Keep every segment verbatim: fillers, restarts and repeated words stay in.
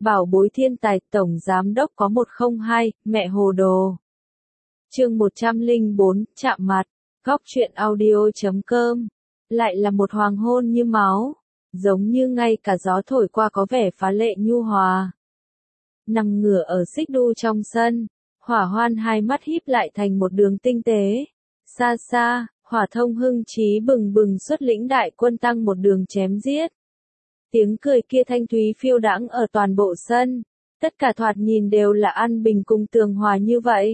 Bảo bối thiên tài tổng giám đốc có một không hai, mẹ hồ đồ. Chương một trăm lẻ bốn, chạm mặt, góc truyện audio.com. Lại là một hoàng hôn như máu, giống như ngay cả gió thổi qua có vẻ phá lệ nhu hòa. Nằm ngửa ở xích đu trong sân, Hỏa Hoan hai mắt híp lại thành một đường tinh tế. Xa xa, Hỏa Thông hưng chí bừng bừng xuất lĩnh đại quân tăng một đường chém giết. Tiếng cười kia thanh thúy phiêu đãng ở toàn bộ sân, tất cả thoạt nhìn đều là an bình cùng tường hòa như vậy.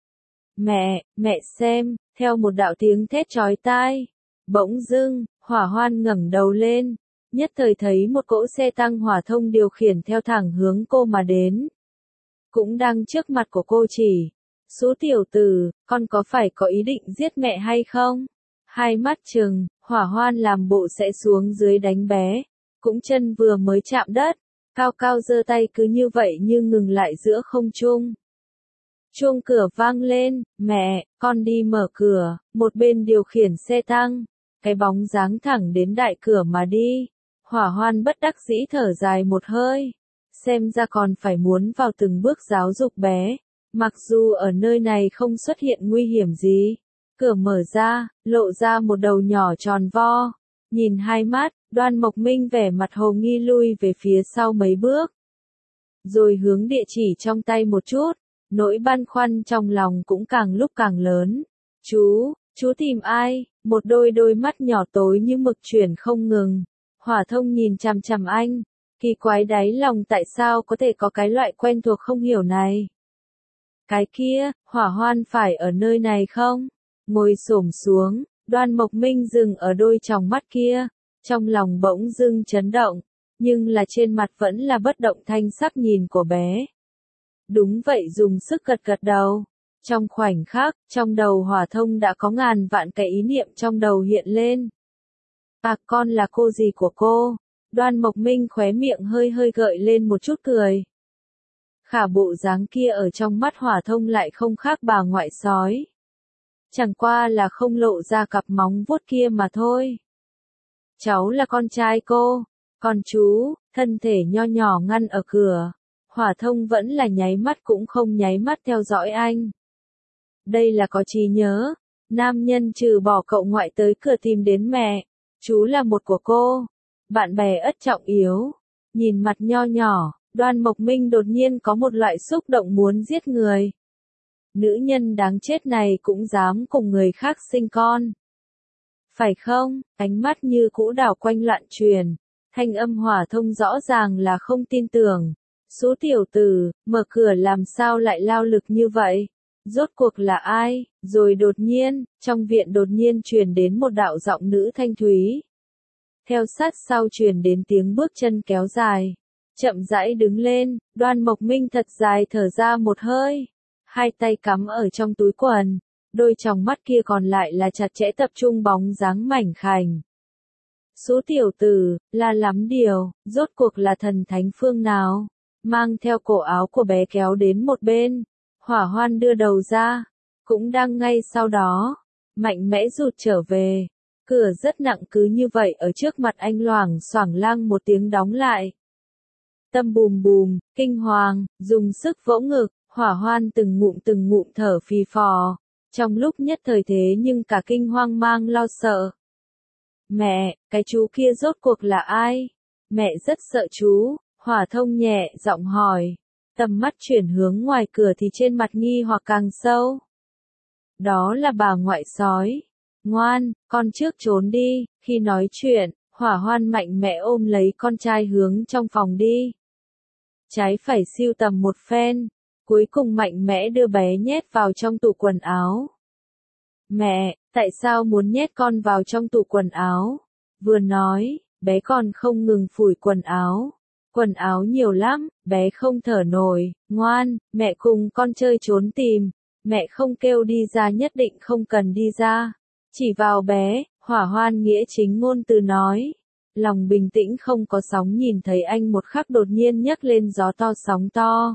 Mẹ, mẹ xem, theo một đạo tiếng thét chói tai, bỗng dưng, Hỏa Hoan ngẩng đầu lên, nhất thời thấy một cỗ xe tăng Hỏa Thông điều khiển theo thẳng hướng cô mà đến. Cũng đang trước mặt của cô chỉ, Sú tiểu tử, con có phải có ý định giết mẹ hay không? Hai mắt trừng, Hỏa Hoan làm bộ sẽ xuống dưới đánh bé, cũng chân vừa mới chạm đất, cao cao giơ tay cứ như vậy như ngừng lại giữa không trung. Chuông cửa vang lên, mẹ, con đi mở cửa, một bên điều khiển xe tăng, cái bóng dáng thẳng đến đại cửa mà đi. Hỏa Hoan bất đắc dĩ thở dài một hơi, xem ra còn phải muốn vào từng bước giáo dục bé, mặc dù ở nơi này không xuất hiện nguy hiểm gì. Cửa mở ra, lộ ra một đầu nhỏ tròn vo, nhìn hai mắt, Đoan Mộc Minh vẻ mặt hồ nghi lui về phía sau mấy bước, rồi hướng địa chỉ trong tay một chút, nỗi băn khoăn trong lòng cũng càng lúc càng lớn. Chú, chú tìm ai? Một đôi đôi mắt nhỏ tối như mực chuyển không ngừng. Hỏa Thông nhìn chằm chằm anh, kỳ quái đáy lòng tại sao có thể có cái loại quen thuộc không hiểu này. Cái kia, Hỏa Hoan phải ở nơi này không? Ngồi xổm xuống, Đoan Mộc Minh dừng ở đôi tròng mắt kia, trong lòng bỗng dưng chấn động, nhưng là trên mặt vẫn là bất động thanh sắc nhìn của bé. Đúng vậy, dùng sức gật gật đầu. Trong khoảnh khắc, trong đầu Hỏa Thông đã có ngàn vạn cái ý niệm trong đầu hiện lên. À, con là cô gì của cô? Đoan Mộc Minh khóe miệng hơi hơi gợi lên một chút cười. Khả bộ dáng kia ở trong mắt Hỏa Thông lại không khác bà ngoại sói. Chẳng qua là không lộ ra cặp móng vuốt kia mà thôi. Cháu là con trai cô, còn chú, thân thể nho nhỏ ngăn ở cửa. Hỏa Thông vẫn là nháy mắt cũng không nháy mắt theo dõi anh. Đây là có trí nhớ, nam nhân trừ bỏ cậu ngoại tới cửa tìm đến mẹ, chú là một của cô, bạn bè ất trọng yếu. Nhìn mặt nho nhỏ, Đoan Mộc Minh đột nhiên có một loại xúc động muốn giết người. Nữ nhân đáng chết này cũng dám cùng người khác sinh con. Phải không? Ánh mắt như cũ đảo quanh loạn truyền, thanh âm Hỏa Thông rõ ràng là không tin tưởng. Sú tiểu tử, mở cửa làm sao lại lao lực như vậy? Rốt cuộc là ai? Rồi đột nhiên, trong viện đột nhiên truyền đến một đạo giọng nữ thanh thúy. Theo sát sau truyền đến tiếng bước chân kéo dài. Chậm rãi đứng lên, Đoan Mộc Minh thật dài thở ra một hơi. Hai tay cắm ở trong túi quần, đôi tròng mắt kia còn lại là chặt chẽ tập trung bóng dáng mảnh khảnh. Sú tiểu tử, là lắm điều, rốt cuộc là thần thánh phương nào? Mang theo cổ áo của bé kéo đến một bên, Hỏa Hoan đưa đầu ra, cũng đang ngay sau đó, mạnh mẽ rụt trở về, cửa rất nặng cứ như vậy ở trước mặt anh loảng xoảng lang một tiếng đóng lại. Tâm bùm bùm, kinh hoàng, dùng sức vỗ ngực, Hỏa Hoan từng ngụm từng ngụm thở phì phò, trong lúc nhất thời thế nhưng cả kinh hoang mang lo sợ. Mẹ, cái chú kia rốt cuộc là ai? Mẹ rất sợ chú. Hỏa Thông nhẹ giọng hỏi, tầm mắt chuyển hướng ngoài cửa thì trên mặt nghi hoặc càng sâu. Đó là bà ngoại sói. Ngoan, con trước trốn đi. Khi nói chuyện, Hỏa Hoan mạnh mẽ ôm lấy con trai hướng trong phòng đi. Trái phải siêu tầm một phen, cuối cùng mạnh mẽ đưa bé nhét vào trong tủ quần áo. Mẹ, tại sao muốn nhét con vào trong tủ quần áo? Vừa nói, bé còn không ngừng phủi quần áo. Quần áo nhiều lắm, bé không thở nổi. Ngoan, mẹ cùng con chơi trốn tìm, mẹ không kêu đi ra nhất định không cần đi ra. Chỉ vào bé, Hỏa Hoan nghĩa chính ngôn từ nói. Lòng bình tĩnh không có sóng nhìn thấy anh một khắc đột nhiên nhấc lên gió to sóng to.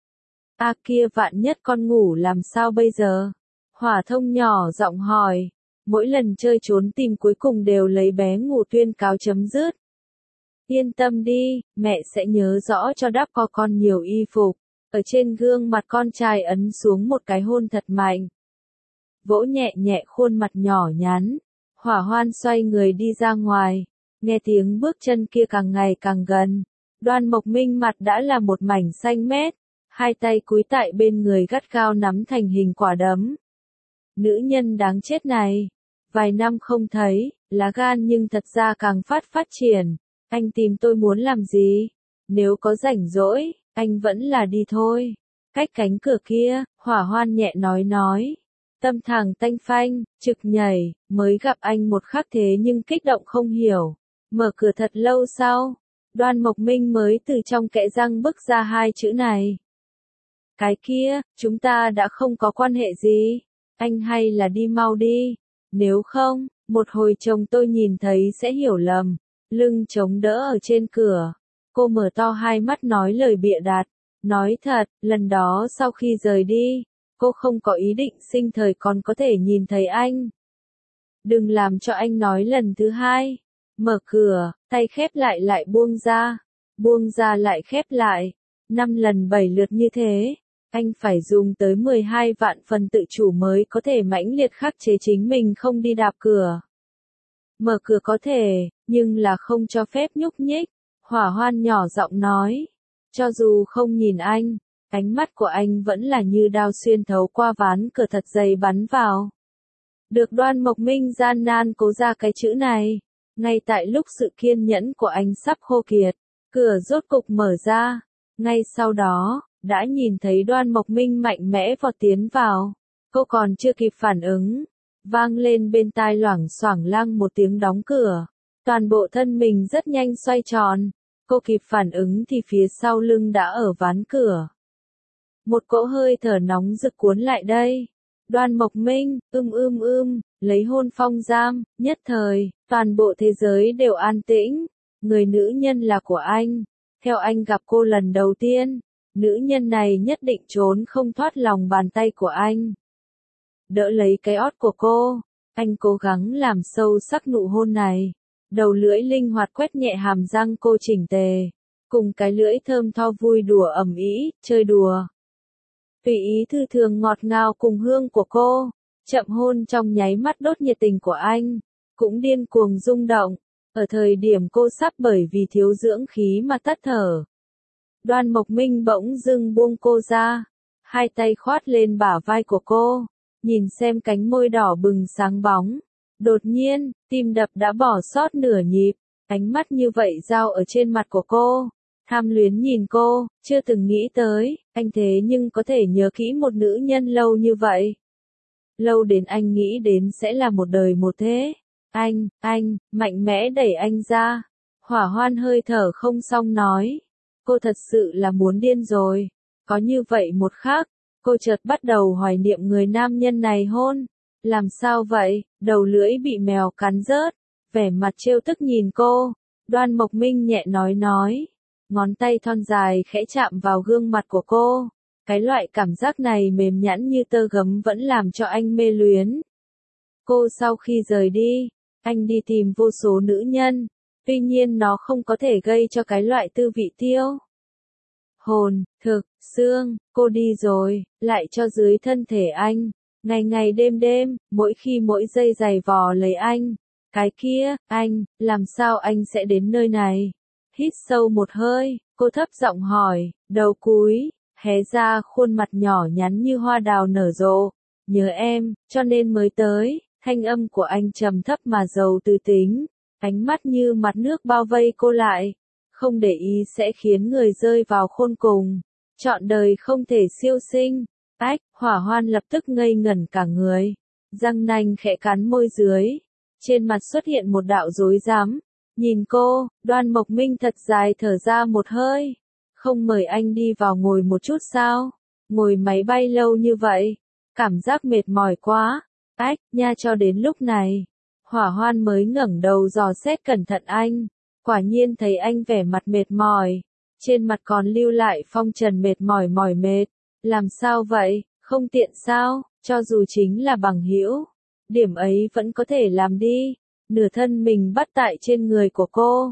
A kia vạn nhất con ngủ làm sao bây giờ? Hỏa Thông nhỏ giọng hỏi, mỗi lần chơi trốn tìm cuối cùng đều lấy bé ngủ tuyên cáo chấm dứt. Yên tâm đi, mẹ sẽ nhớ rõ cho đắp cho con nhiều y phục. Ở trên gương mặt con trai ấn xuống một cái hôn thật mạnh. Vỗ nhẹ nhẹ khuôn mặt nhỏ nhắn. Hỏa Hoan xoay người đi ra ngoài. Nghe tiếng bước chân kia càng ngày càng gần. Đoan Mộc Minh mặt đã là một mảnh xanh mét. Hai tay cúi tại bên người gắt gao nắm thành hình quả đấm. Nữ nhân đáng chết này. Vài năm không thấy, lá gan nhưng thật ra càng phát phát triển. Anh tìm tôi muốn làm gì? Nếu có rảnh rỗi, anh vẫn là đi thôi. Cách cánh cửa kia, Hỏa Hoan nhẹ nói nói. Tâm thẳng tanh phanh, trực nhảy, mới gặp anh một khắc thế nhưng kích động không hiểu. Mở cửa thật lâu sau, Đoan Mộc Minh mới từ trong kẽ răng bứt ra hai chữ này. Cái kia, chúng ta đã không có quan hệ gì. Anh hay là đi mau đi. Nếu không, một hồi chồng tôi nhìn thấy sẽ hiểu lầm. Lưng chống đỡ ở trên cửa. Cô mở to hai mắt nói lời bịa đặt. Nói thật, lần đó sau khi rời đi, cô không có ý định sinh thời còn có thể nhìn thấy anh. Đừng làm cho anh nói lần thứ hai. Mở cửa, tay khép lại lại buông ra. Buông ra lại khép lại. Năm lần bảy lượt như thế. Anh phải dùng tới mười hai vạn phần tự chủ mới có thể mãnh liệt khắc chế chính mình không đi đạp cửa. Mở cửa có thể, nhưng là không cho phép nhúc nhích. Hỏa Hoan nhỏ giọng nói. Cho dù không nhìn anh, ánh mắt của anh vẫn là như đao xuyên thấu qua ván cửa thật dày bắn vào. Được Đoan Mộc Minh gian nan cố ra cái chữ này. Ngay tại lúc sự kiên nhẫn của anh sắp khô kiệt, cửa rốt cục mở ra. Ngay sau đó, đã nhìn thấy Đoan Mộc Minh mạnh mẽ vọt tiến vào. Cô còn chưa kịp phản ứng. Vang lên bên tai loảng xoảng lang một tiếng đóng cửa. Toàn bộ thân mình rất nhanh xoay tròn. Cô kịp phản ứng thì phía sau lưng đã ở ván cửa. Một cỗ hơi thở nóng rực cuốn lại đây. Đoan Mộc Minh, ưm ưm ưm, lấy hôn phong giam, nhất thời, toàn bộ thế giới đều an tĩnh. Người nữ nhân là của anh. Theo anh gặp cô lần đầu tiên, nữ nhân này nhất định trốn không thoát lòng bàn tay của anh. Đỡ lấy cái ót của cô, anh cố gắng làm sâu sắc nụ hôn này. Đầu lưỡi linh hoạt quét nhẹ hàm răng cô chỉnh tề. Cùng cái lưỡi thơm tho vui đùa ẩm ý, chơi đùa. Tùy ý thư thường ngọt ngào cùng hương của cô. Chậm hôn trong nháy mắt đốt nhiệt tình của anh. Cũng điên cuồng rung động. Ở thời điểm cô sắp bởi vì thiếu dưỡng khí mà tắt thở. Đoan Mộc Minh bỗng dưng buông cô ra. Hai tay khoát lên bả vai của cô. Nhìn xem cánh môi đỏ bừng sáng bóng. Đột nhiên, tim đập đã bỏ sót nửa nhịp. Ánh mắt như vậy dao ở trên mặt của cô. Tham luyến nhìn cô, chưa từng nghĩ tới, anh thế nhưng có thể nhớ kỹ một nữ nhân lâu như vậy. Lâu đến anh nghĩ đến sẽ là một đời một thế. Anh, anh, mạnh mẽ đẩy anh ra. Hỏa Hoan hơi thở không xong nói. Cô thật sự là muốn điên rồi. Có như vậy một khắc, cô chợt bắt đầu hoài niệm người nam nhân này hôn. Làm sao vậy, đầu lưỡi bị mèo cắn rớt. Vẻ mặt trêu tức nhìn cô. Đoan Mộc Minh nhẹ nói nói. Ngón tay thon dài khẽ chạm vào gương mặt của cô. Cái loại cảm giác này mềm nhẵn như tơ gấm vẫn làm cho anh mê luyến. Cô sau khi rời đi, anh đi tìm vô số nữ nhân. Tuy nhiên nó không có thể gây cho cái loại tư vị tiêu. Hồn, thực, xương, cô đi rồi, lại cho dưới thân thể anh. Ngày ngày đêm đêm, mỗi khi mỗi giây giày vò lấy anh. Cái kia, anh, làm sao anh sẽ đến nơi này? Hít sâu một hơi, cô thấp giọng hỏi, đầu cúi, hé ra khuôn mặt nhỏ nhắn như hoa đào nở rộ. Nhớ em, cho nên mới tới. Thanh âm của anh trầm thấp mà giàu tư tính. Ánh mắt như mặt nước bao vây cô lại. Không để ý sẽ khiến người rơi vào khôn cùng. Trọn đời không thể siêu sinh. Ách, Hỏa Hoan lập tức ngây ngẩn cả người. Răng nanh khẽ cắn môi dưới. Trên mặt xuất hiện một đạo rối rắm. Nhìn cô, Đoan Mộc Minh thật dài thở ra một hơi. Không mời anh đi vào ngồi một chút sao? Ngồi máy bay lâu như vậy. Cảm giác mệt mỏi quá. Ách, nha cho đến lúc này. Hỏa Hoan mới ngẩng đầu dò xét cẩn thận anh. Quả nhiên thấy anh vẻ mặt mệt mỏi. Trên mặt còn lưu lại phong trần mệt mỏi mỏi mệt. Làm sao vậy, không tiện sao, cho dù chính là bằng hữu. Điểm ấy vẫn có thể làm đi. Nửa thân mình bắt tại trên người của cô.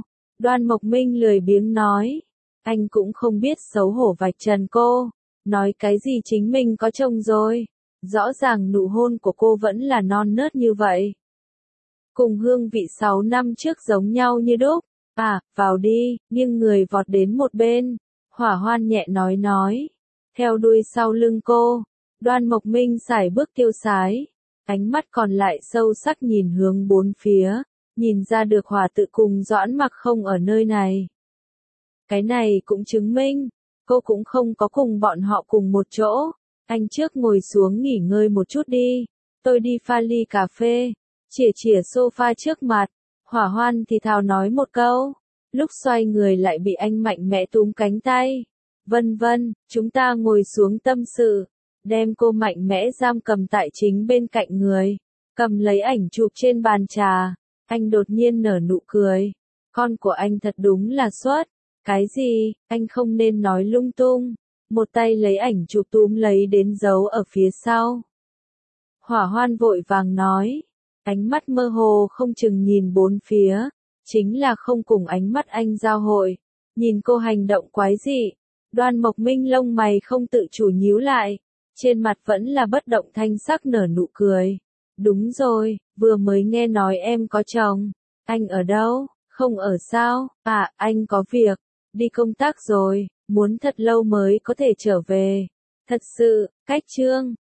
Đoan Mộc Minh lười biếng nói. Anh cũng không biết xấu hổ vạch trần cô. Nói cái gì chính mình có chồng rồi. Rõ ràng nụ hôn của cô vẫn là non nớt như vậy. Cùng hương vị sáu năm trước giống nhau như đúc. À, vào đi, nghiêng người vọt đến một bên. Hỏa Hoan nhẹ nói nói. Theo đuôi sau lưng cô. Đoan Mộc Minh sải bước tiêu sái. Ánh mắt còn lại sâu sắc nhìn hướng bốn phía. Nhìn ra được Hòa Tự cùng Doãn Mặc không ở nơi này. Cái này cũng chứng minh. Cô cũng không có cùng bọn họ cùng một chỗ. Anh trước ngồi xuống nghỉ ngơi một chút đi. Tôi đi pha ly cà phê. Chỉa chỉa sofa trước mặt. Hỏa Hoan thì thào nói một câu. Lúc xoay người lại bị anh mạnh mẽ túm cánh tay. Vân vân, chúng ta ngồi xuống tâm sự. Đem cô mạnh mẽ giam cầm tại chính bên cạnh người. Cầm lấy ảnh chụp trên bàn trà. Anh đột nhiên nở nụ cười. Con của anh thật đúng là xuất. Cái gì, anh không nên nói lung tung. Một tay lấy ảnh chụp túm lấy đến giấu ở phía sau. Hỏa Hoan vội vàng nói. Ánh mắt mơ hồ không chừng nhìn bốn phía. Chính là không cùng ánh mắt anh giao hội. Nhìn cô hành động quái dị. Đoan Mộc Minh lông mày không tự chủ nhíu lại. Trên mặt vẫn là bất động thanh sắc nở nụ cười. Đúng rồi, vừa mới nghe nói em có chồng. Anh ở đâu? Không ở sao? À, anh có việc. Đi công tác rồi, muốn thật lâu mới có thể trở về. Thật sự, cách chương.